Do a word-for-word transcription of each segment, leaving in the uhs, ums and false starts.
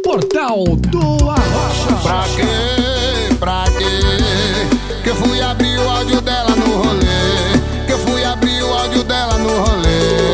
Portal do Arrocha. Pra quê? Pra quê? Que eu fui abrir o áudio dela no rolê. Que eu fui abrir o áudio dela no rolê.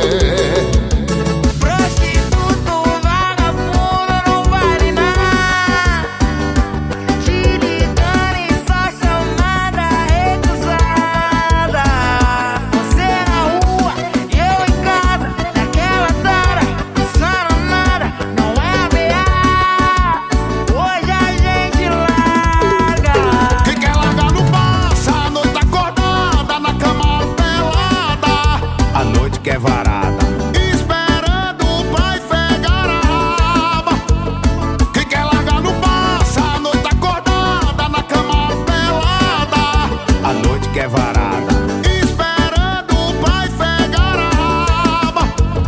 Prostituto, vagabundo, não vale nada. Te ligando e só chamada recusada. Você na rua e eu em casa, naquela tara, pensando nada, não é ameaça. Hoje a gente larga. Quem quer largar não passa, a noite acordada, na cama pelada. A noite que é varada, esperando o pai pegar a raba. Quem quer largar não passa, a noite acordada, na cama pelada. A noite que é varada, esperando o pai pegar a raba.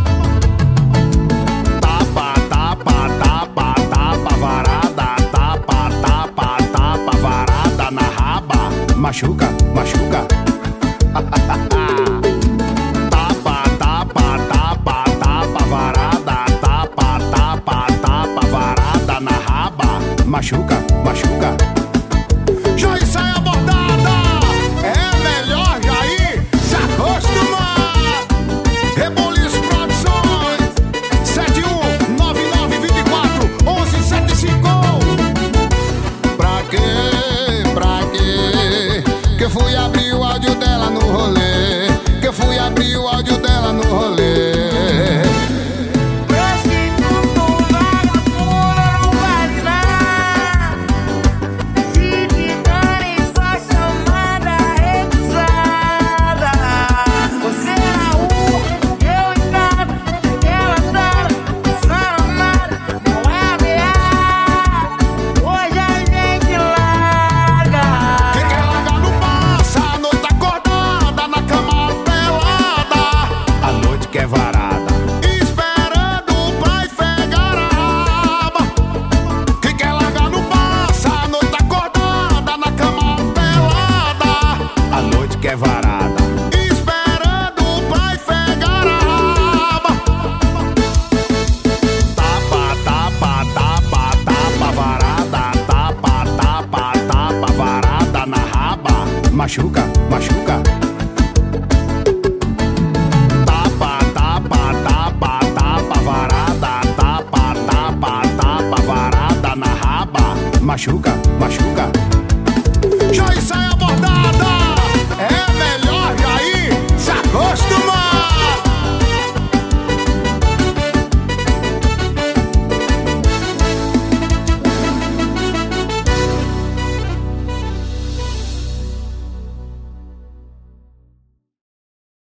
Tapa, tapa, tapa, tapa, varada. Tapa, tapa, tapa, varada na raba. Machuca, machuca. Tapa, tapa, tapa, tapa, varada. Tapa, tapa, tapa, varada na raba. Machuca, machuca. Jair sai abordada. É melhor Jair se acostumar. Reboliço Produções. Sete um nove nove dois quatro um um sete cinco. Pra quê? Pra quê? Que eu fui abrir o áudio dela no rolê. Que eu fui abrir o áudio dela no rolê. Prostituto, vagabundo, não vale nada. Te ligando e só chamada recusada. Você na rua, eu em casa, naquela sala, pensando nada, não é ameaça. Hoje a gente larga. Quem quer largar não passa, a noite acordada, na cama pelada. A noite que é varada, esperando o pai pegar a raba. Quem quer largar não passa, a noite acordada, na cama pelada. A noite que é varada, esperando o pai pegar a raba. Tapa, tapa, tapa, tapa, varada. Tapa, tapa, tapa, varada na raba. Machuca, machuca. Tapa, tapa, tapa, tapa, varada. Tapa, tapa, tapa, varada na raba. Machuca, machuca.